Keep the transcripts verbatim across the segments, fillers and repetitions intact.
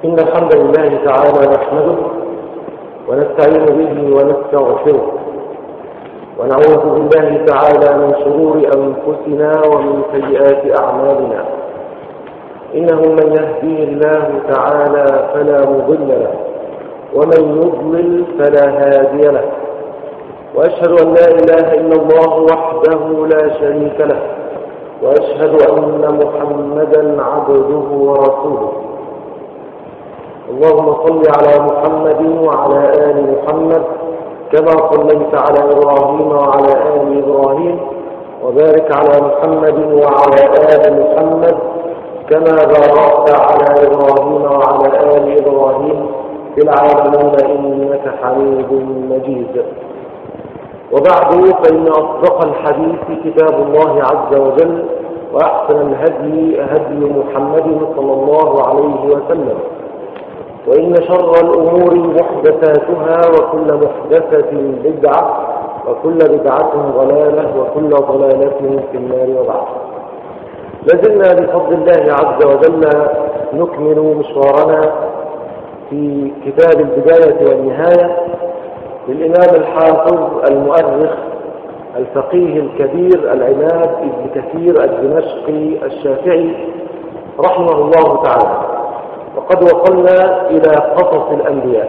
إن الحمد لله تعالى نحمده ونستعين به ونستغفره ونعوذ بالله تعالى من شرور أنفسنا ومن سيئات أعمالنا. إنه من يهديه الله تعالى فلا مضل له ومن يضلل فلا هادي له، وأشهد أن لا إله إلا الله وحده لا شريك له، وأشهد أن محمدا عبده ورسوله. اللهم صل على محمد وعلى آل محمد كما صليت على إبراهيم وعلى آل إبراهيم، وبارك على محمد وعلى آل محمد كما باركت على إبراهيم وعلى آل إبراهيم في العالمين إنك حميد مجيد. وبعد، فإن أصدق الحديث كتاب الله عز وجل، وأحسن الهدي هدي محمد صلى الله عليه وسلم، وإن شر الأمور محدثاتها، وكل محدثة بدعة، وكل بدعة ضلالة، وكل ضلالة في النار. وبعد، لازلنا بفضل الله عز وجل نكمل مشوارنا في كتاب البداية والنهاية للإمام الحافظ المؤرخ الفقيه الكبير العماد ابن كثير الدمشقي الشافعي رحمه الله تعالى. وقد وصلنا إلى قصص الأنبياء،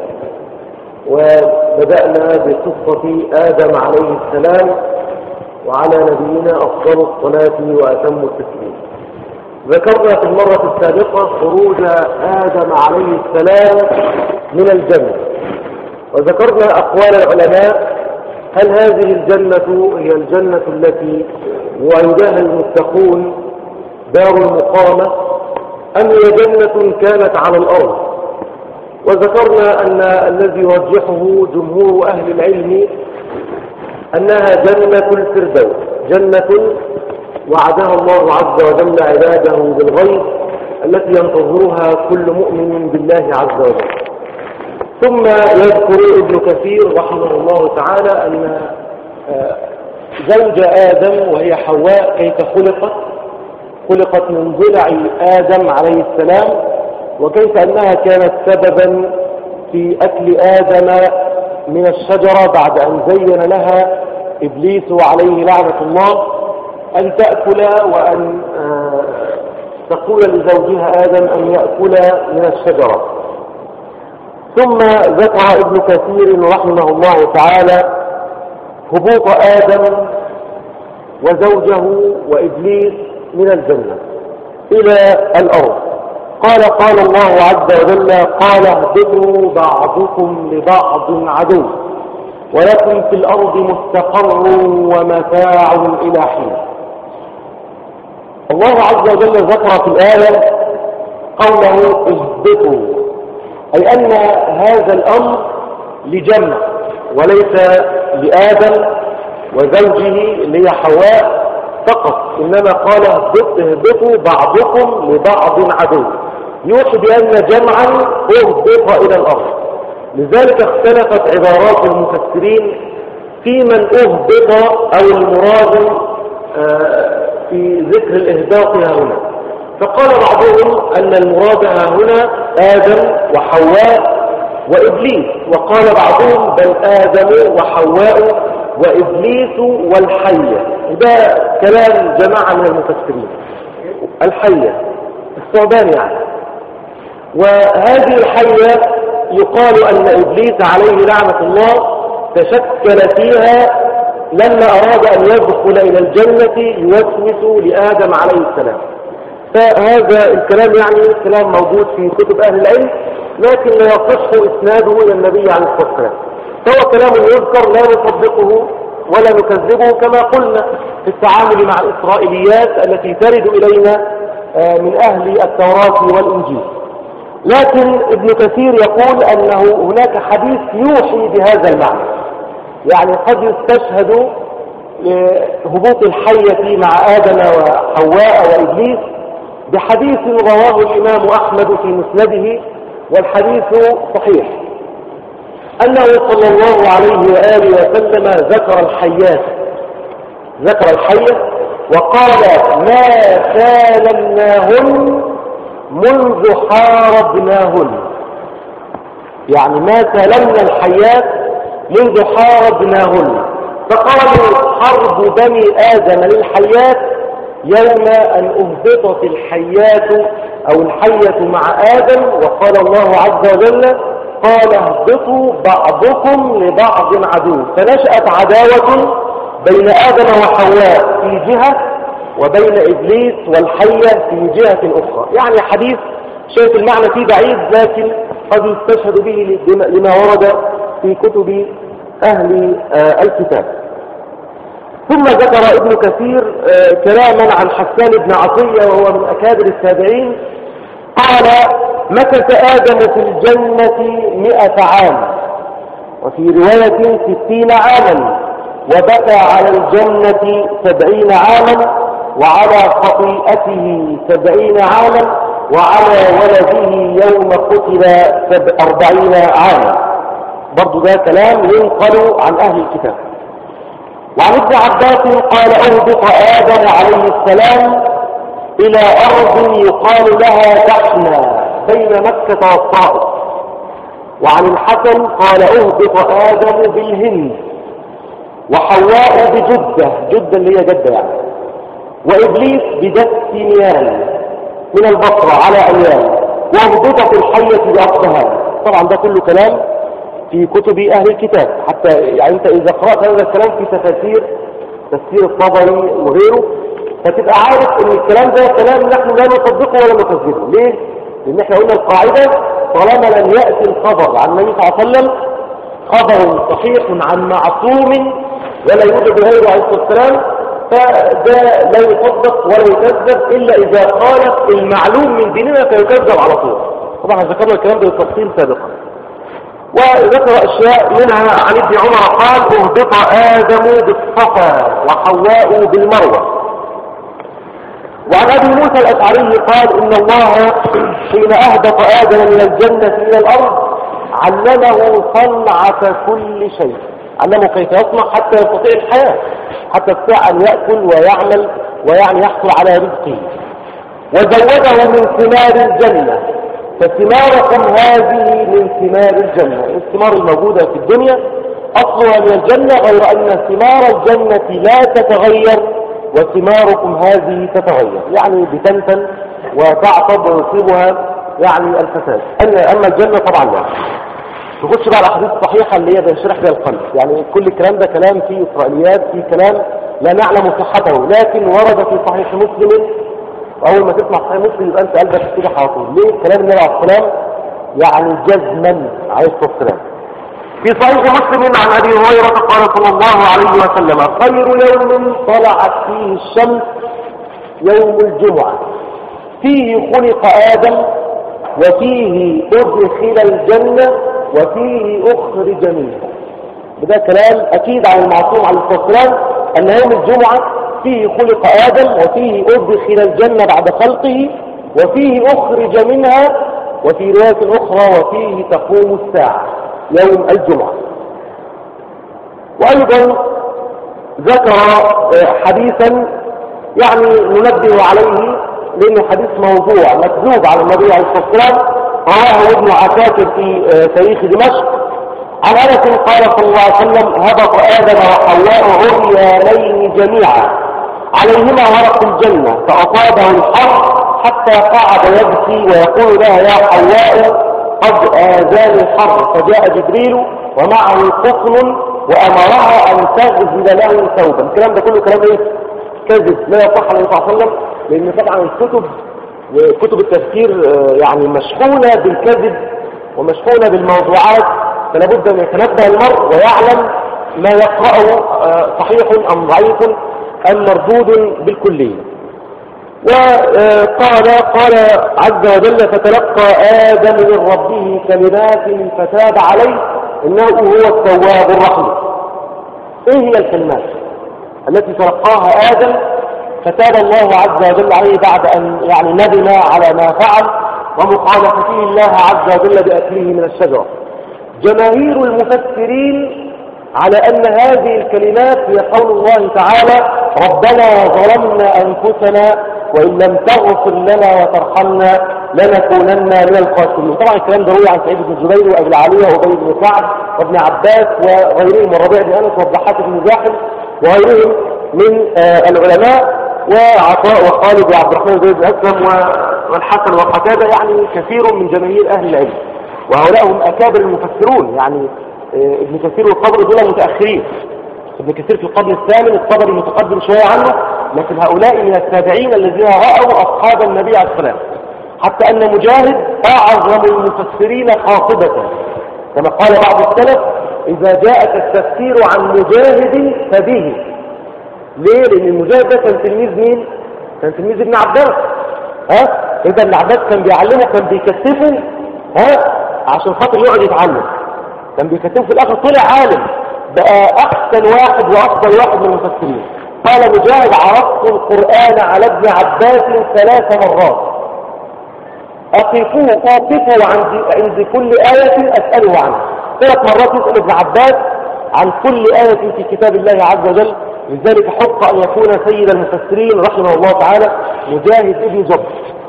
وبدأنا بقصة آدم عليه السلام، وعلى نبينا أفضل الصلاة وأتم التسليم. ذكرنا في المرة السابقة خروج آدم عليه السلام من الجنة، وذكرنا أقوال العلماء: هل هذه الجنة هي الجنة التي وعدها المتقون دار المقامة، أم هي جنة كانت على الأرض؟ وذكرنا أن الذي يرجحه جمهور أهل العلم أنها جنة الفردوس، جنة وعدها الله عز وجل عباده بالغيب، التي ينتظرها كل مؤمن بالله عز وجل. ثم يذكر ابن كثير رحمه الله تعالى أن زوج آدم وهي حواء كيف خلقت خلقت من ضلع آدم عليه السلام، وكيف أنها كانت سببا في أكل آدم من الشجرة بعد أن زين لها إبليس عليه لعنة الله أن تأكل، وأن تقول لزوجها آدم أن يأكل من الشجرة. ثم ذكر ابن كثير رحمه الله تعالى هبوط آدم وزوجه وإبليس من الجنة إلى الأرض. قال قال الله عز وجل: قال اهبطوا بعضكم لبعض عدو ولكم في الأرض مستقر ومتاع إلى حين. الله عز وجل ذكر في الآية قوله اهبطوا، أي أن هذا الأمر لجمع وليس لآدم وزوجه اللي هي حواء فقط، إنما قال اهبطوا بعضكم لبعض عدو، يوحي بأن جمعا اهبط إلى الأرض. لذلك اختلفت عبارات المفسرين في من اهبط أو المراد في ذكر الإهباط هنا. فقال بعضهم أن المراد هنا آدم وحواء وإبليس، وقال بعضهم بل آدم وحواء وإبليس والحية. ده كلام جماعة من المفسرين. الحية الثعبان يعني. وهذه الحية يقال أن إبليس عليه لعنة الله تشكل فيها لما أراد أن يدخل إلى الجنة يوسوس لآدم عليه السلام. فهذا الكلام يعني كلام موجود في كتب أهل العلم، لكن لا يصح إسناده إلى النبي عليه الصلاة والسلام. فهو كلام يذكر لا نصدقه ولا نكذبه، كما قلنا في التعامل مع الإسرائيليات التي ترد إلينا من أهل التوراة والإنجيل. لكن ابن كثير يقول أنه هناك حديث يوحي بهذا المعنى، يعني قد يستشهد لهبوط الحية مع آدم وحواء وإبليس بحديث رواه الإمام أحمد في مسنده، والحديث صحيح، أنه صلى الله عليه وآله وسلم ذكر الحيات ذكر الحية وقال: ما سالمناهن منذ حاربناهن، يعني ما سلمنا الحيات منذ حاربناهن. فقالوا حرب بني آدم للحيات يوم أن أهبطت الحيات أو الحية مع آدم، وقال الله عز وجل قال اهبطوا بعضكم لبعض عدو، فنشأت عداوة بين آدم وحواء في جهة وبين إبليس والحية في جهة أخرى. يعني حديث شايف المعنى فيه بعيد، لكن قد يستشهد به لما ورد في كتب أهل الكتاب. ثم ذكر ابن كثير كلاما عن حسان بن عطية وهو من أكابر التابعين، قال مكث آدم في الجنة مئة عام، وفي رواية ستين عاما، وبكى على الجنة سبعين عاما، وعلى خطيئته سبعين عاما، وعلى ولده يوم قتل أربعين عاما. برضو ده كلام ينقل عن أهل الكتاب. وعن ابن عباس قال أهبط آدم عليه السلام إلى أرض يقال لها دحنة بين مكة والطائف. وعن الحسن قال أهبط آدم بالهند، وحواء بجدة، جدة اللي هي جدة يعني، وإبليس بدستنيان من البصرة على أيام، وهبطت الحية بأصلها. طبعا ده كله كلام في كتب أهل الكتاب، حتى يعني أنت إذا قرأت هذا الكلام في تفاسير تفسير الطبري وغيره فتبقى عارف ان الكلام ده كلام نحن لا نصدقه ولا نكذبه. ليه؟ لان احنا قلنا القاعدة طالما لم يأتي الخبر عن النبي صلى الله عليه وسلم خبر صحيح عن معصوم ولا يوجد غيره عليه الصلاة والسلام، فده لا يصدق ولا يكذب إلا إذا قالت المعلوم من ديننا فيكذب على طول. طبعا ذكرنا الكلام ده بالتفصيل سابقا. وذكر أشياء منها عن ابن عمر قال اهبط آدم بالصفا وحواء بالمروة. وعن أبي موسى الأشعري قال إن الله حين أهبط آدم من الجنة إلى الأرض علمه صنعة كل شيء، علمه كيف يصنع حتى يستطيع الحياة، حتى يستطيع أن يأكل ويعمل ويعني يحصل على رزقه. وزوده من ثمار الجنة، فثماركم هذه من ثمار الجنة. الثمار الموجودة في الدنيا أصلها من الجنة، غير أن ثمار الجنة لا تتغير وثماركم هذه تتغير، يعني بتنتن وتعصب ويصيبها يعني الفساد. أما الجنة طبعا لا. تخش بقى الأحاديث الصحيحة اللي هي بينشرح بها القلب، يعني كل الكلام ده كلام فيه إسرائيليات، فيه كلام لا نعلم صحته، لكن ورد في صحيح مسلم. أول ما تسمع صحيح مسلم يبقى أنت قلبك كده على طول. ليه؟ كلام النبي عليه السلام يعني جزما عليه الصلاة والسلام. في صحيح مسلم عن أبي هريرة قال صلى الله عليه وسلم خير يوم طلعت فيه الشمس يوم الجمعة، فيه خلق آدم، وفيه أدخل الجنة، وفيه أخرج منها. وده كلام أكيد عن المعصوم عليه الصلاة والسلام أن يوم الجمعة فيه خلق آدم، وفيه أدخل الجنة بعد خلقه، وفيه أخرج منها، وفي رواية أخرى وفيه تقوم الساعة يوم الجمعة. وأيضا ذكر حديثا يعني ننبه عليه لأنه حديث موضوع مكذوب على النبي عليه الصلاة والسلام، رواه ابن عساكر في تاريخ دمشق عن أنس قال صلى الله عليه وسلم هبط آدم وحواء عريانين جميعا عليهما ورق الجنة فأصابه الحر حتى قعد يبكي ويقول لها يا حواء قد آذاني الحر، فجاء جبريل ومعه قطن وأمرها أن تغزل له ثوبا. الكلام ده كله كلام ايه؟ كذب لا يصح عن النبي صلى الله عليه وسلم، لأن طبعا الكتب وكتب التفسير يعني مشحونة بالكذب ومشحونة بالموضوعات، فلا بد أن يتنبه المرء ويعلم ما يقرأه صحيح أم ضعيف أم مردود بالكلية. وقال قال عز وجل فتلقى آدم من ربه كلمات فتاب عليه إنه هو التواب الرحيم. إيه هي الكلمات التي تلقاها آدم فتاب الله عز وجل عليه بعد أن يعني ندم على ما فعل ومخالفته الله عز وجل بأكله من الشجرة؟ جماهير المفسرين على أن هذه الكلمات هي قول الله تعالى ربنا ظلمنا أنفسنا وإن لم تغفر لنا وترحمنا لنكونن من الخاسرين. طبعا الكلام ده روي عن سعيد بن جبير وابي العاليه وابي بن كعب وابن عباس وغيرهم والربيع بن انس والضحاك بن زاحم وغيرهم من آه العلماء، وعطاء وخالد وعبد الرحمن بن اسلم والحسن وقتاده، يعني كثير من جماهير اهل العلم، وهؤلاء هم اكابر المفسرون. يعني آه ابن كثير والطبري دول متاخرين، ابن كثير في القرن الثامن، الطبري متقدم شويه عنه، لكن هؤلاء من التابعين الذين راوا اصحاب النبي عليه السلام. حتى ان مجاهد اعظم المفسرين خاطبه، كما قال بعض السلف: اذا جاءك التفسير عن مجاهد فبه. ليه؟ لان المجاهد ده كان تلميذ مين؟ كان تلميذ ابن عباس. ها اذا ابن عباس كان بيعلمه، كان بيكتفه ها عشان خاطر يقعد يتعلم، كان بيكتفه، في الاخر طلع عالم، بقى احسن واحد وافضل واحد من المفسرين. قال مجاهد: عرضت القران على ابن عباس ثلاث مرات، أقفوه أوقفه عند عند كل آية أسأله عنه. ثلاث مرات يسأل ابن عباس عن كل آية في كتاب الله عز وجل. لذلك حق أن يكون سيد المفسرين رحمه الله تعالى مجاهد ابن جبر.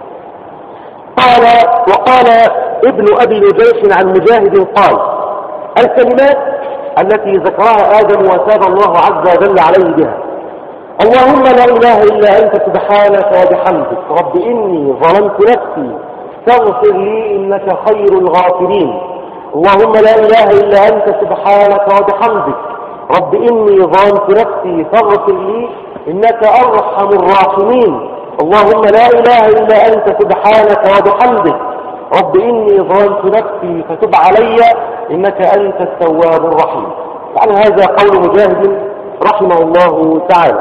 قال وقال ابن أبي نجيش عن مجاهد قال: الكلمات التي ذكرها آدم وتاب الله عز وجل عليه بها: اللهم لا إله إلا أنت سبحانك وبحمدك، رب إني ظلمت نفسي فاغفر لي إنك خير الغافرين. اللهم لا إله إلا أنت سبحانك وبحمدك، رب إني ظلمت نفسي فاغفر لي إنك أرحم الراحمين. اللهم لا إله إلا أنت سبحانك وبحمدك، رب إني ظلمت نفسي فتب علي إنك أنت التواب الرحيم. يعني هذا قول مجاهد رحمه الله تعالى.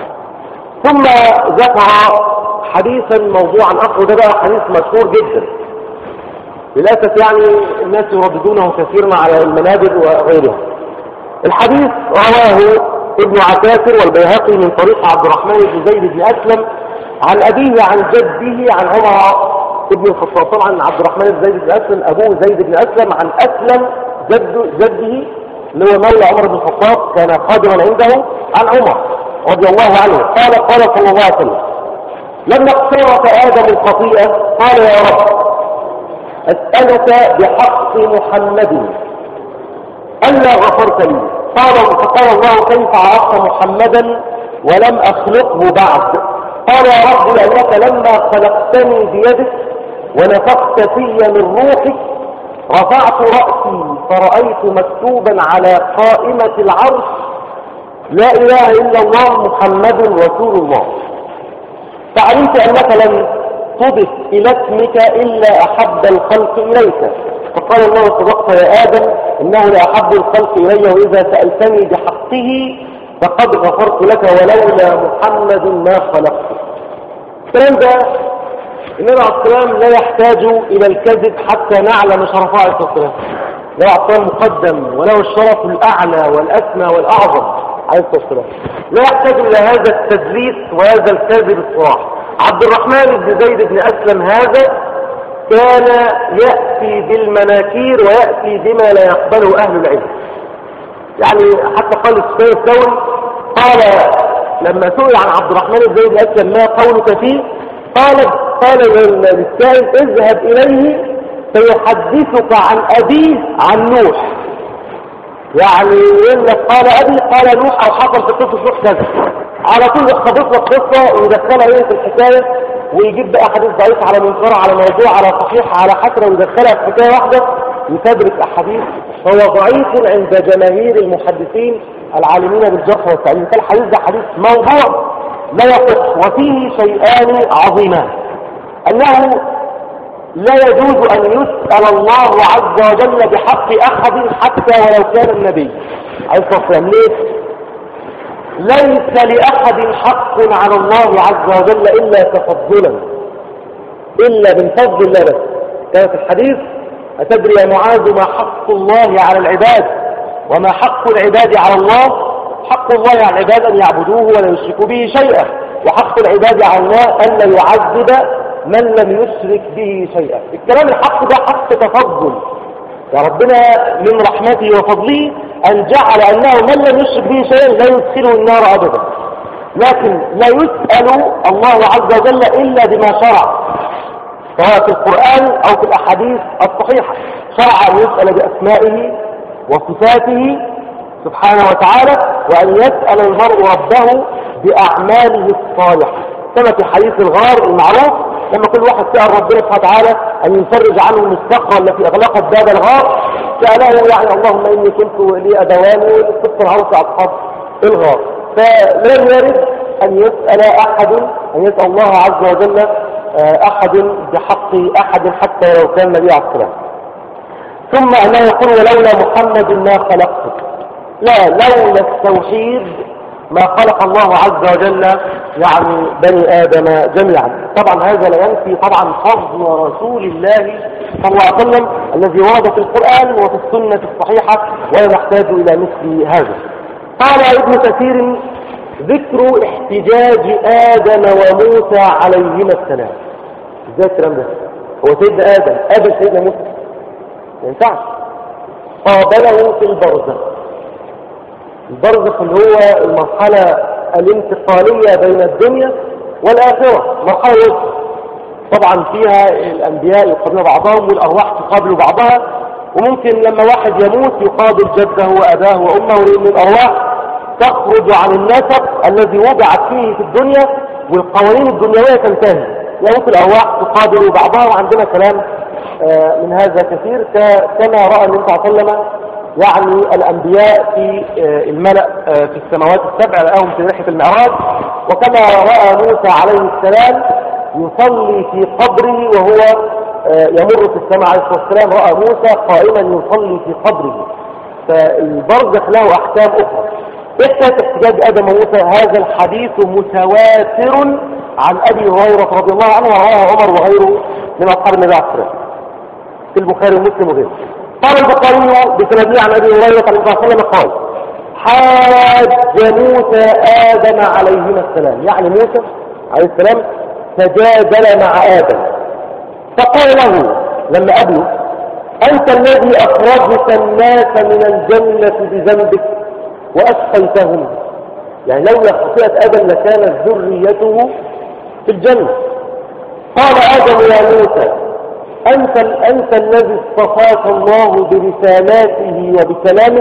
ثم ذكر حديثا موضوعا آخر، ده بقى حديث مشهور جدا للأسف، يعني الناس يرددونه كثيرا على المنابر وغيرها. الحديث رواه ابن عساكر والبيهقي من طريق عبد الرحمن بن زيد بن أسلم عن أبيه عن جده عن عمر ابن الخطاب. طبعا عبد الرحمن بن زيد بن أسلم أبوه زيد بن أسلم عن أسلم جده جده اللي هو مولى عمر بن الخطاب، كان قادما عنده، عن عمر رضي الله عنه قال: قال صلى الله عليه وسلم: لما اقترف آدم الخطيئة قال: يا رب أسألك بحق محمد ألا غفرت لي. قال فقال الله: كيف عرفت محمدا ولم أخلقه بعد؟ قال: يا رب لأنك لما خلقتني بيدك ونفخت في من روحك رفعت رأسي فرأيت مكتوبا على قائمة العرش: لا إله إلا الله محمد رسول الله. فعلمت أنك لم تضف إلى اسمك إلا أحب الخلق إليك. فقال الله: صدقت يا آدم، إنه لأحب الخلق إلي، وإذا سألتني بحقه فقد غفرت لك، ولولا محمد ما خلقته. الكلام ده النبي عليه السلام لا يحتاج إلى الكذب حتى نعلم شرفاء عليه السلام. لا السلام مقدم وله الشرف الأعلى والأسمى والأعظم عليه السلام، لا يحتاج إلى هذا التدليس وهذا الكذب الصراح. عبد الرحمن بن زيد بن أسلم هذا كان يأتي بالمناكير ويأتي بما لا يقبله أهل العلم. يعني حتى قال السفيان الثوري، قال لما سئل عن عبد الرحمن بن زيد بن أسلم ما قولك فيه، قال قال للسائل: اذهب إليه فيحدثك عن أبيه عن نوح. يعني يقول لك قال أبي قال نوح، أو حصل في قصة نوح كذا، على طول يخبط لك قصة ويدخلها ايه في الحكاية، ويجيب بقى حديث ضعيف على منكر على موضوع على صحيح على حسنة ويدخلها في حكاية واحدة، يتدرك أحاديث هو ضعيف عند جماهير المحدثين العالمين بالجرح والتعديل. فالحديث ده حديث موضوع لا يصح، وفيه شيئان عظيمان: أنه لا يجوز أن يسأل الله عز وجل بحق أحد حتى ولو كان النبي عليه الصلاة والسلام. ليه؟ ليس لأحد حق على الله عز وجل إلا تفضلا، إلا من فضل الله بس. كانت الحديث: أتدري يا معاذ ما حق الله على العباد وما حق العباد على الله؟ حق الله على العباد أن يعبدوه ولا يشركوا به شيئا، وحق العباد على الله أن لا يعذب من لم يشرك به شيئا. الكلام الحق ده حق تفضل، يا ربنا من رحمته وفضله أن جعل أنه من لم يشرك به شيئا لا يدخله النار أبدا، لكن لا يسأل الله عز وجل إلا بما شرع. سواء في القرآن أو في الأحاديث الصحيحة. شرع أن يسأل بأسمائه وصفاته سبحانه وتعالى، وأن يسأل المرء ربه بأعماله الصالحة، كما في حديث الغار المعروف لما كل واحد سأل ربنا سبحانه وتعالى أن يفرج عنه الصخرة التي أغلقت باب الغار، سأله يعني اللهم إني كنت لي أدوان كنت العرس أصحاب الغار. فلم يرد أن يسأل أحد أن يسأل الله عز وجل أحد بحق أحد حتى لو كان النبي عليه السلام. ثم أنه يقول ولولا محمد ما خلقته، لا، لولا التوحيد ما خلق الله عز وجل يعني بني آدم جميعا. طبعا هذا لا ينفي طبعا فضل رسول الله صلى الله عليه وسلم الذي ورد في القرآن وفي السنة الصحيحة، ولا نحتاج إلى مثل هذا. قال ابن كثير ذكر احتجاج آدم وموسى عليهما السلام. ازاي الكلام ده؟ هو سيدنا آدم قابل سيدنا موسى؟ ما ينفعش. قابله في البرزخ. البرزخ اللي هو المرحلة الانتقالية بين الدنيا والآخرة، مرحلة وسط طبعا فيها الأنبياء يقابلوا بعضهم والأرواح تقابل بعضها، وممكن لما واحد يموت يقابل جده وأباه وأمه، لأن الأرواح تخرج عن النسق الذي وضعت فيه في الدنيا والقوانين الدنيوية تنتهي، يموت الأرواح تقابل بعضها. وعندنا كلام من هذا كثير، كما رأى النبي صلى الله عليه وسلم يعني الأنبياء في الملأ في السماوات السبع رأهم في رحلة المعراج، وكما رأى موسى عليه السلام يصلي في قبره وهو يمر في السماء عليه الصلاة والسلام، رأى موسى قائما يصلي في قبره. فالبرزخ له أحكام أخرى. إحدى احتجاج آدم وموسى هذا الحديث متواتر عن أبي هريرة رضي الله عنه، ورواه عمر وغيره من أصحاب النبي عليه الصلاة والسلام في البخاري ومسلم وغيره. قال البخاري بسنده عن أبي هريرة صلى الله عليه وسلم قال حاج موسى آدم عليهما السلام، يعني موسى عليه السلام تجادل مع آدم فقال له لما قابله أنت الذي أخرجت الناس من الجنة بذنبك وأسقيتهم، يعني لولا خطيئة آدم لكانت ذريته في الجنة. قال آدم يا موسى أنت, أنت الذي اصطفاك الله برسالاته وبكلامه،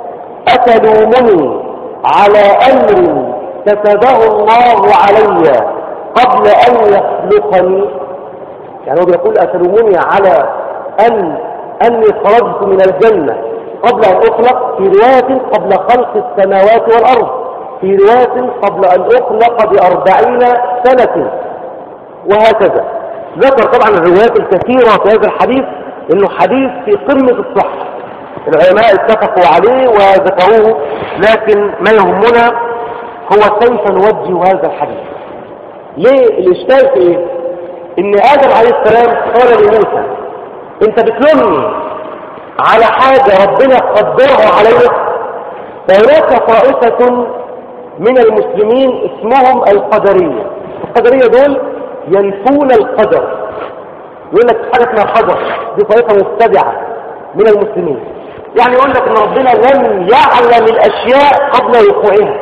أتلومني على أمر كتبه الله علي قبل أن يخلقني، يعني هو بيقول أتلومني على أن أني خرجت من الجنة قبل أن أخلق، في رواية قبل خلق السماوات والأرض، في رواية قبل أن أخلق بأربعين سنة، وهكذا. ذكر طبعا الروايات الكثيرة في هذا الحديث إنه حديث في قمة الصحة، العلماء اتفقوا عليه وذكروه، لكن ما يهمنا هو كيف نوجه هذا الحديث. ليه الإشكال في إيه؟ إن آدم عليه السلام قال لموسى أنت بتلومني على حاجة ربنا قدرها عليك. فهناك طائفة من المسلمين اسمهم القدرية. القدرية دول ينفون القدر، يقول لك حاجة اسمها قدر، دي طائفة مبتدعة من المسلمين، يعني يقول لك ان ربنا لم يعلم الاشياء قبل وقوعها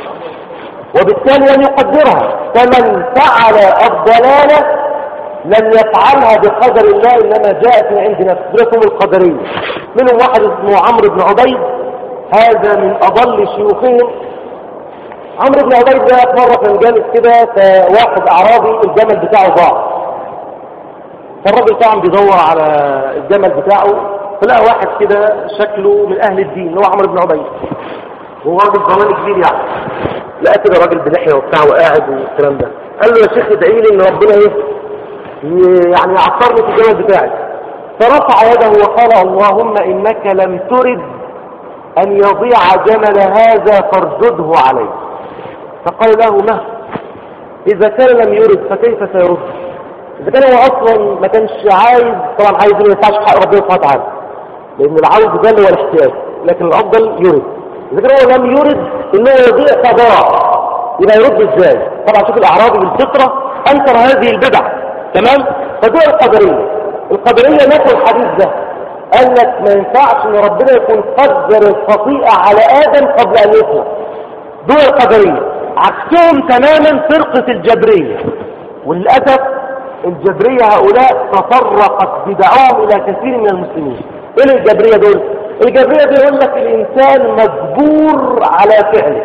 وبالتالي لم يقدرها، فمن فعل الضلالة لم يفعلها بقدر الله انما جاءت من عند نفسه. دول القدرية. منهم واحد اسمه عمرو بن عبيد، هذا من اضل شيوخهم. عمرو بن عبيد ده مرة كان جالس كده، فواحد اعرابي الجمل بتاعه ضاع، فالراجل طبعا بيدور على الجمل بتاعه، فلقى واحد كده شكله من اهل الدين اللي هو عمرو بن عبيد، وهو راجل ضمان كبير يعني، لقى كده راجل بلحيه وبتاع وقاعد والكلام ده، قال له يا شيخ ادعي لي ان ربنا ايه يعني يعصرني في الجمل بتاعي. فرفع يده وقال اللهم انك لم ترد ان يضيع جمل هذا فارجده عليه. فقال له ما اذا كان لم يرد فكيف سيرد؟ اذا كان هو اصلا ما كانش عايز، طبعا عايز ما ينفعش حق ربنا سبحانه وتعالى، لان العوز ده هو الاحتياج، لكن الافضل يرد. اذا كان هو لم يرد انه يضيع فضاع، يبقى يرد ازاي؟ طبعا شوف الاعرابي بالفطره انكر هذه البدع، تمام؟ فدول القدريه. القدريه نفوا الحديث ده، قال لك ما ينفعش ان ربنا يكون قدر الخطيئه على ادم قبل ان يخلق. دول القدريه. عكسهم تماما فرقه الجبريه، وللاسف الجبرية هؤلاء تفرقت بدعوهم إلى كثير من المسلمين. إيه الجبرية دول؟ الجبرية دول يقول لك الإنسان مجبور على فعله.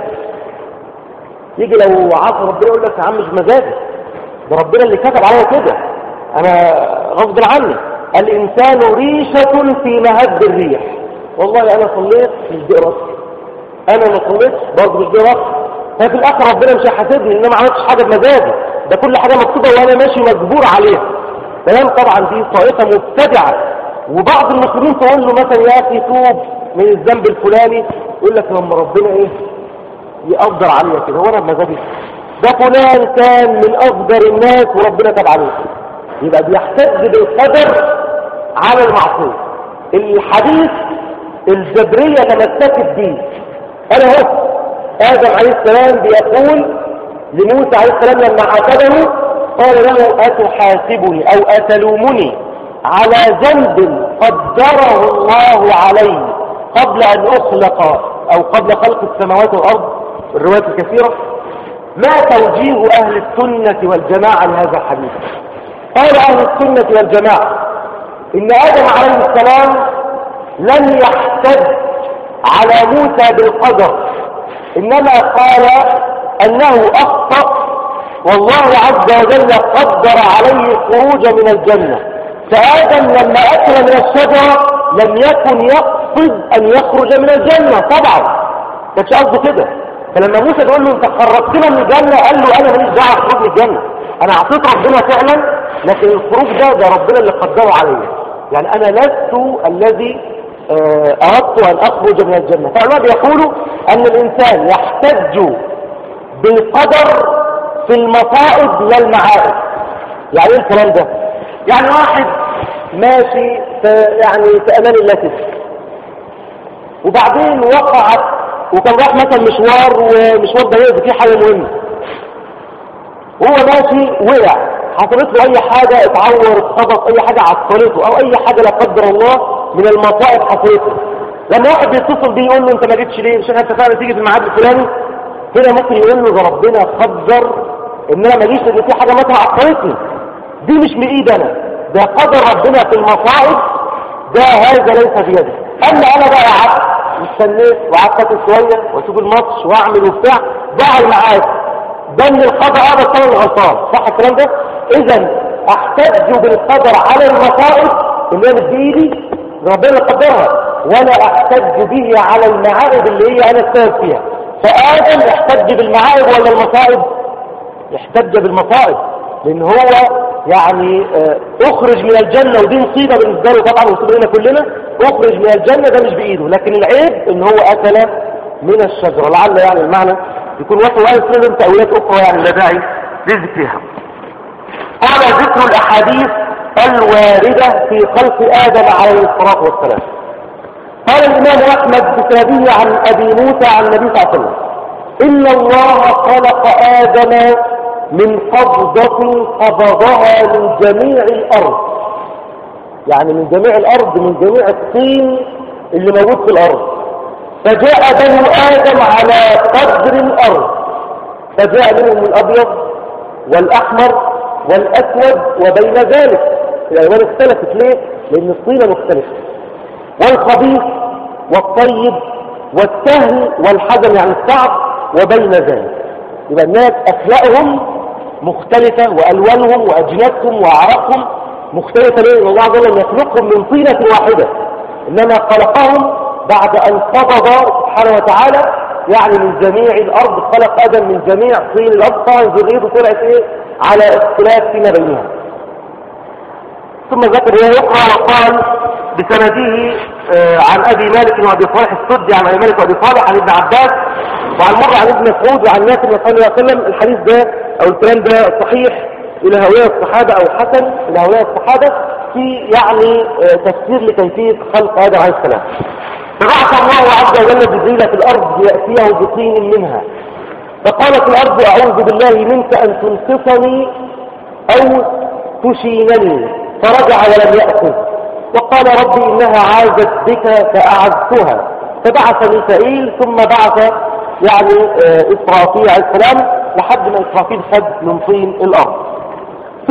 يجي لو عصر ربنا يقول لك يا عم مش مزاجي، ده ربنا اللي كتب عليا كده، أنا غصب عني. الإنسان ريشة في مهب الريح. والله أنا صليت مش دي راسي، أنا ما صليتش برضه مش دي راسي. ففي الآخر ربنا مش هيحاسبني إن أنا ما عملتش حاجة بمزاجي، ده كل حاجة مكتوبة وأنا ماشي مجبور عليها. كلام طبعا دي طائفة مبتدعة. وبعض المسلمين تقول له مثلا يا أخي توب من الذنب الفلاني، يقول لك لما ربنا إيه يقدر عليا كده، هو أنا بمزاجي؟ ده فلان كان من أفجر الناس وربنا تاب عليه، يبقى بيحتج بالقدر على المعصية. الحديث الجبرية تمسكت بيه. أنا هو آدم عليه السلام بيقول لموسى عليه السلام لما عاتبه قال له أتحاسبني أو أتلومني على ذنب قدره الله علي قبل أن أخلق أو قبل خلق السماوات والأرض؟ الروايات الكثيرة. ما توجيه أهل السنة والجماعة لهذا الحديث؟ قال أهل السنة والجماعة إن آدم عليه السلام لم يحتج على موسى بالقدر، إنما قال أنه أخطأ والله عز وجل قدر عليه الخروج من الجنة، فآدم لما أكل من الشجرة لم يكن يقصد أن يخرج من الجنة طبعا، كانش قصده كده. فلما موسى يقول له أنت خرجتنا من الجنة قال له أنا ماليش دعوة بخروج من الجنة، أنا أعطيت ربنا فعلا، لكن الخروج ده ده ربنا اللي قدره عليه، يعني أنا لست الذي أردت أن أخرج من الجنة. فالله بيقولوا أن الإنسان يحتج بالقدر في المصائب لا المعائب. يعني ايه الكلام ده؟ يعني واحد ماشي في يعني في امان الله كده، وبعدين وقعت وكان راح مثلا مشوار ومشوار ده يقضي فيه حاجه مهمه، وهو ماشي وقع، حصلت له اي حاجه، اتعور، اتخبط، اي حاجه عطلته او اي حاجه لا قدر الله من المصائب حصلت له. لما واحد بيتصل بيه يقول له انت ما جيتش ليه؟ مش احنا اتفقنا تيجي في الميعاد الفلاني؟ هنا ممكن يقول له ده ربنا قدر ان انا ما جيش لان في حاجه مثلا عطلتني، دي مش بايدي انا، ده قدر ربنا في المصائب، ده هذا ليس بيدي. اما انا بقى قعدت واستنيت وقعدت اكل شويه واشوف الماتش واعمل وبتاع، ضاع الميعاد، ده من القدر، اه بس انا الغلطان، صح الكلام ده؟ اذا احتج بالقدر على المصائب اللي هي مش بايدي، ربنا اللي قدرها، ولا احتج به على المعائب اللي هي انا السبب فيها. فآدم يحتج بالمعائب ولا المصائب؟ يحتج بالمصائب، لان هو يعني اخرج من الجنة، ودي مصيبة بالنسبة له طبعا وصلنا كلنا، اخرج من الجنة ده مش بايده، لكن العيب ان هو اكل من الشجرة. لعل يعني المعنى يكون وصل وآية سنة تأويلات اخرى يعني لا داعي لذكرها. قال ذكر الاحاديث الواردة في خلق آدم عليه الصلاة والسلام. قال الإمام أحمد بسنده عن أبي موسى عن النبي صلى الله عليه وسلم إن الله خلق آدم من قبضة قبضها من جميع الأرض، يعني من جميع الأرض، من جميع الطين اللي موجود في الأرض، فجاء بنو آدم على قدر الأرض، فجاء منهم الأبيض والأحمر والأسود وبين ذلك الألوان اختلفت. ليه؟ لأن الطينة مختلفة، والخبيث والطيب والسهل والحزن يعني الصعب وبين ذلك. يبقى الناس أخلاقهم مختلفة وألوانهم وأجناسهم وأعراقهم مختلفة. ليه؟ الله عز وجل يخلقهم من طينة واحدة، إنما خلقهم بعد أن قبض سبحانه وتعالى يعني من جميع الأرض، خلق آدم من جميع طين الأرض، طبعا ذريته طلعت إيه على اختلاف فيما بينها. ثم ذكر رواية أخرى وقال بسنده عن أبي مالك وأبي صالح السدي عن أبي مالك وأبي صالح عن ابن عباس وعن مرة عن ابن مسعود وعن الناس صلى الله عليه وسلم. الحديث ده أو الكلام ده صحيح إلى هؤلاء الصحابة أو حسن إلى هؤلاء الصحابة في يعني تفسير لكيفية خلق آدم عليه السلام. فبعث الله عز وجل جبريل في الأرض ليأتيه بطين منها، فقالت الأرض أعوذ بالله منك أن تنقصني أو تشينني، فرجع ولم يأخذ، وقال ربي إنها عازت بك فأعزتها، فبعث ميكائيل ثم بعث يعني إسرافيل عليه السلام لحد ما إسرافيل خد من طين الأرض.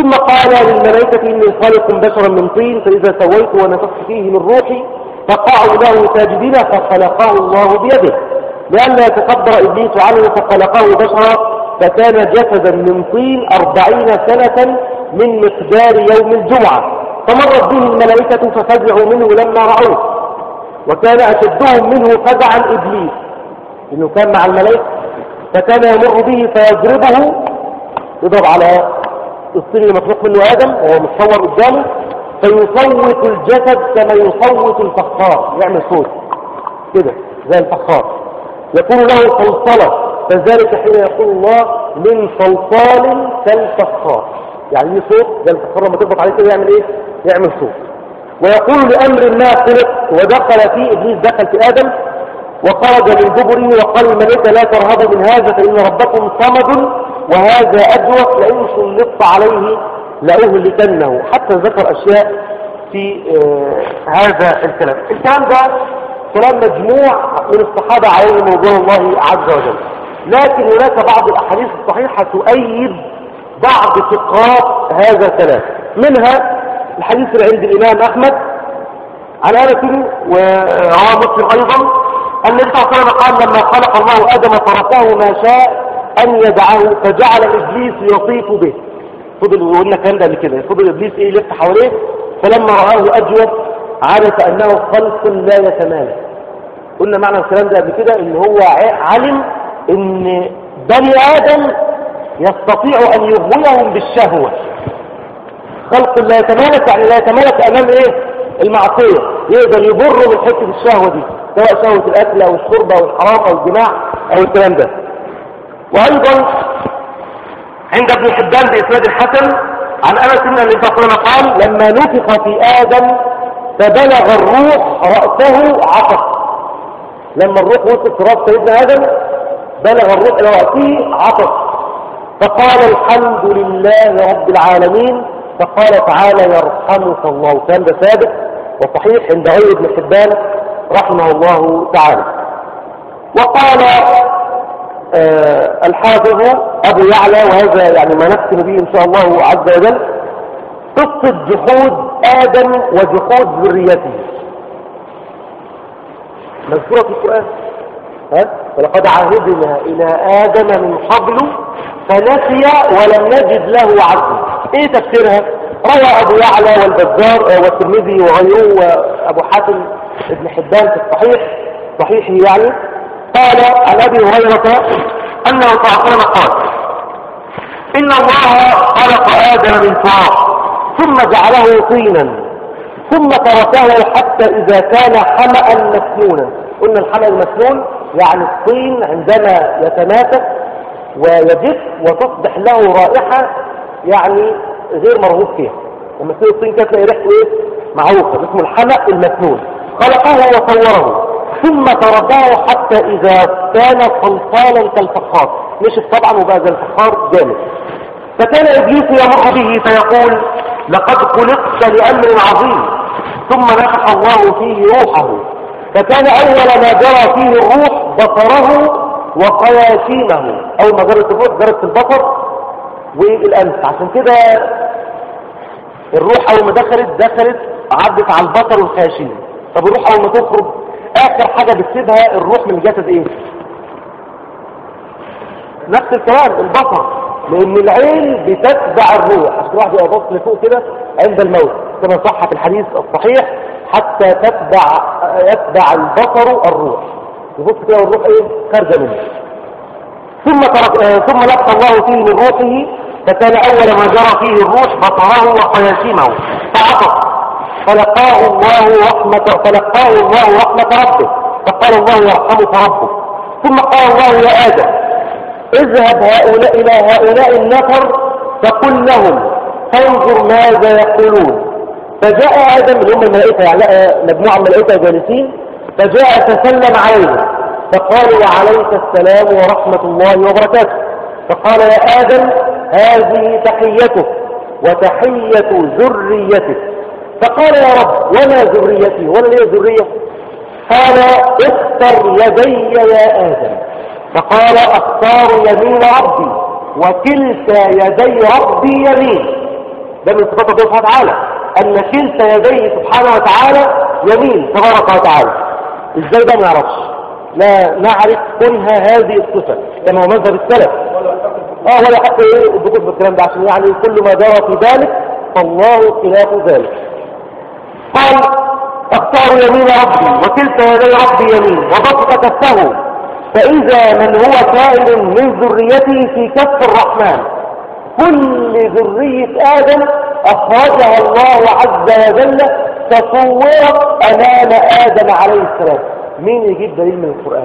ثم قال للملائكة إني خالق بشرا من طين فإذا سويت ونفخت فيه من روحي فقعوا له ساجدين فخلقه الله بيده لئلا يتكبر إبليس عنه فخلقه بشرا فكان جسدا من طين أربعين سنة من مقدار يوم الجمعة فمرت به الملائكة ففزعوا منه لما رأوه وكان أشدهم منه فزعا إبليس إنه كان مع الملائكة فكان يمر به فيضربه يضرب على الطين المخلوق منه آدم وهو متصور قدامه فيصوت الجسد كما يصوت الفخار يعمل صوت كده زي الفخار يكون له صلصلة فذلك حين يقول الله من صلصال كالفخار يعني ليه صوت زي الفخار لما تضغط عليه كده يعمل ايه؟ يعمل صوت ويقول لأمر ما خلق ودخل فيه إبليس دخل في آدم وخرج من دبره وقال الملائكة لا ترهبوا من هذا فإن ربكم صمد وهذا أجوف لئن سلطت عليه لأهلكنه حتى ذكر أشياء في آه هذا الكلام الكلام ده كلام مجموع من الصحابة عليه موضوع الله عز وجل لكن هناك بعض الأحاديث الصحيحة تؤيد بعض فقرات هذا الكلام منها الحديث اللي عند الإمام أحمد عن أنس ورواه مسلم أيضا أن النبي صلى الله عليه وسلم قال لما خلق الله آدم تركه ما شاء أن يدعه فجعل إبليس يطيف به فضل وقلنا كان ده كده فضل إبليس إيه يلف حواليه فلما رآه أجوب عرف أنه خلق لا يتمالك قلنا معنى الكلام ده قبل كده إن هو علم إن بني آدم يستطيع أن يغويهم بالشهوة خلق لا يتمالك يعني لا يتمالك أمام إيه المعصية يقدر يبر من حتة الشهوة دي سواء شهوة الأكل أو الشرب أو الحرام أو الجماع أو الكلام ده وأيضا عند ابن حبان بإسناد الحسن عن أنس أن النبي صلى الله عليه وسلم قال لما نفخ في آدم فبلغ الروح رأسه عطس لما الروح وصل في رأس سيدنا آدم بلغ الروح إلى رأسه عطس فقال الحمد لله رب العالمين فقال تعالى يرحمك الله كان ده ثابت وصحيح عند غير ابن حبان رحمه الله تعالى وقال آه الحافظ أبو يعلى وهذا يعني ما نختم به إن شاء الله عز وجل قصة جحود آدم وجحود ذريته مذكورة في القرآن ها ولقد عهدنا إلى آدم من قبل فنسي ولم نجد له عزما ايه تفسيرها روى أبو يعلى والبزار والترمذي وغيره وأبو حاتم ابن حبان في الصحيح صحيحه يعني قال عن أبي هريرة أنه صلى الله عليه وسلم قال إن الله خلق آدم من تراب ثم جعله طينا ثم تركه حتى إذا كان حمأ مسنونا قلنا الحمأ المسنون يعني الطين عندما يتماسك ويجف وتصبح له رائحة يعني غير مرغوب فيها لما تصير الطين كده تلاقي ريحته ايه معروفة اسمه الحمأ المسنون خلقه وصوره ثم تركه حتى إذا كان صلصالا كالفخار نشف طبعا وبقى زي الفخار جامد فكان إبليس يمر به فيقول لقد خلقت لأمر عظيم ثم نفخ الله فيه روحه فكان أول ما جرى فيه الروح بصره وخياشيمه أول ما جرت الروح جرت البصر والأنف عشان كده الروح أول ما دخلت دخلت عدت على البصر والخياشيم طب الروح أول ما تخرج آخر حاجة بتسيبها الروح من الجسد إيه؟ نفس الكلام البصر لأن العين بتتبع الروح عشان الواحد يبقى باص لفوق كده عند الموت كما صح في الحديث الصحيح حتى تتبع يتبع البصر الروح يبص كده الروح ايه خارجه منه ثم ترك آه ثم لقى الله فيه من روحه فكان اول ما جرى فيه الروح بصره وخياشيمه فعطف فلقاه الله رحمه فلقاه الله رحمه ربه فقال الله يرحمك ربك ثم قال الله يا ادم اذهب هؤلاء إلى هؤلاء النفر فقل لهم فانظر ماذا يقولون فجاء آدم اللي هم الملائكة يعني مجموعة الملائكة جالسين فجاء تسلم عليه فقال وعليك السلام ورحمة الله وبركاته فقال يا آدم هذه تحيتك وتحية ذريتك فقال يا رب وما ذريتي ولا ليه ذرية قال اختر يدي يا آدم فقال اختار يمين ربي وكلتا يدي ربي يمين ده من صفات الله سبحانه وتعالى، أن كلتا يديه سبحانه وتعالى يمين تبارك وتعالى. إزاي ده ما نعرفش؟ لا نعرف كلها هذه الصفة كما هو مذهب السلف. اه ولا حتى ايه الدخول بالكلام ده، عشان يعني كل ما جرى في ذلك فالله خلاف ذلك. قال اختار يمين ربي وكلتا يدي ربي يمين وبسط كفه فإذا من هو كائن من ذريته في كف الرحمن. كل ذرية آدم أخرجها الله عز وجل تصورت أمام آدم عليه السلام. مين يجيب دليل من القرآن؟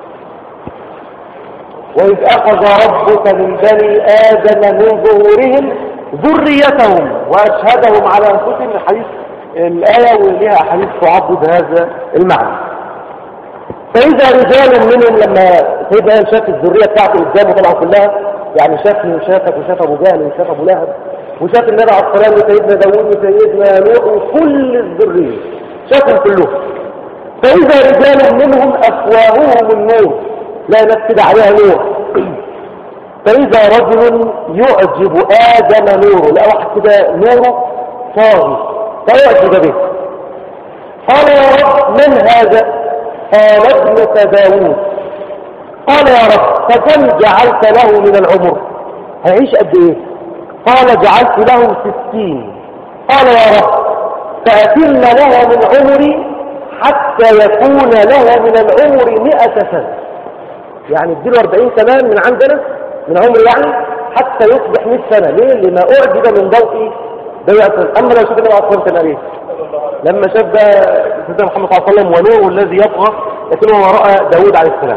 وإذ أخذ ربك من بني آدم من ظهورهم ذريتهم وأشهدهم على أنفسهم. الحديث الآية ولها حديث تعبد هذا المعنى. فإذا رجال منهم لما سيدنا شاف الذرية بتاعته قدامه طبعا كلها، يعني شافني وشافك وشاف أبو جهل وشاف أبو لهب وشاف النبي عليه الصلاة والسلام وسيدنا داوود وسيدنا نوح وكل الذرية شافهم كلهم. فإذا رجال منهم أفواههم النور، لا نفسد عليها نور. فإذا رجل يعجب آدم نوره، لا واحد كده نوره طاغي فيعجب به. قال يا رب من هذا؟ قال ابنك داوود. قال يا رب فكم جعلت له من العمر؟ هيعيش قد ايه؟ قال جعلت له ستين. قال يا رب فأتم لها من عمري حتى يكون لها من العمر مئة سنة، يعني اديله أربعين كمان من عندنا من عمر يعني حتى يصبح مئة سنة. ليه؟ لما أعجب من ضوء بيئة. أما لو شوف النبي عليه الصلاة والسلام لما شاف سيدنا محمد صلى الله عليه وسلم ونوره الذي يطغى، لكنه ما رأى داود عليه السلام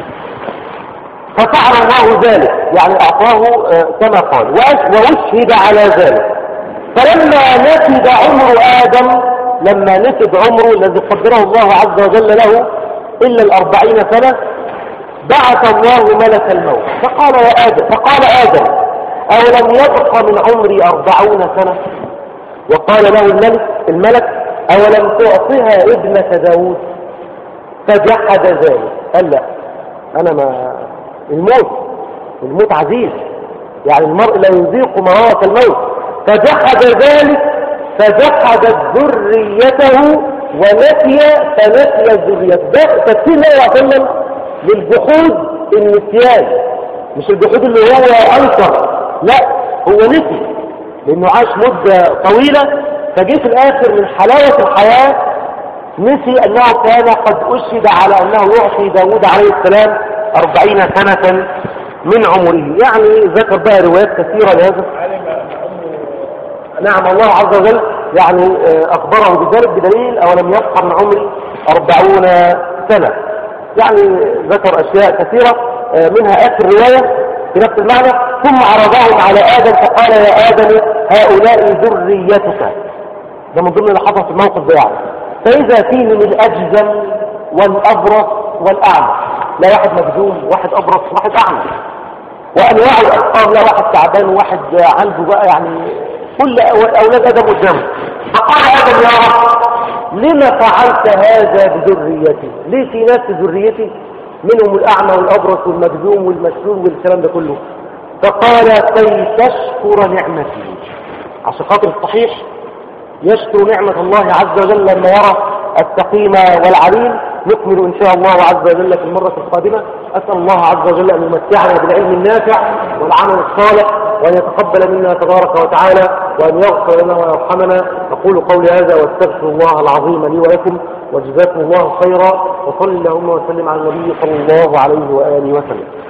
ففعل الله ذلك، يعني أعطاه كما قال وأشهد على ذلك. فلما نفد عمر آدم، لما نفد عمره الذي قدره الله عز وجل له إلا الأربعين سنة، بعث الله ملك الموت فقال يا آدم فقال آدم أولم يبق من عمري أربعون سنة؟ وقال له الملك الملك أولم تعطيها ابنة داود؟ فجحد ذلك، قال لا أنا ما الموت الموت عزيز، يعني المرء لا يذيق مرارة الموت. فجحد ذلك فجحدت ذريته ونسي فنسي ذريته. ده تفسير الله يعتمد للجحود النسيان، مش الجحود اللي هو أنكر، لا هو نسي لأنه عاش مدة طويلة، فجي في الآخر من حلاوة الحياة نسي أنه كان قد أشهد على أنه يعطي داود عليه السلام أربعين سنة من عمره. يعني ذكر بقى روايات كثيرة لهذا. نعم الله عز وجل يعني أخبره بذلك بدليل أولم يبقى من عمري أربعون سنة. يعني ذكر أشياء كثيرة منها آخر رواية في نفس المعنى. ثم عرضهم على آدم فقال يا آدم هؤلاء ذريتك. ده من ضمن اللي حصل في الموقف ده يعني. فإذا فيه من الأجزم والأبرص والأعمى، لا واحد مجزوم واحد أبرص واحد أعمى، وأنواع الأسقام، لا واحد تعبان وواحد عنده بقى يعني كل أولاد آدم قدامه. فقال آدم يا رب لما فعلت هذا بذريتي؟ ليه في ناس ذريتي منهم الأعمى والأبرص والمجزوم والمسلول والكلام ده كله؟ فقال كي تشكر نعمتي، عشان خاطر الصحيح يشكر نعمة الله عز وجل لما يرى السقيم والعليم. نكمل إن شاء الله عز وجل في المرة القادمة. أسأل الله عز وجل أن يمتعنا بالعلم النافع والعمل الصالح، وأن يتقبل منا تبارك وتعالى، وأن يغفر لنا ويرحمنا. أقول قولي هذا واستغفر الله العظيم لي ولكم، وجزاكم الله خيرا، وصل اللهم وسلم على النبي صلى الله عليه وآله وسلم.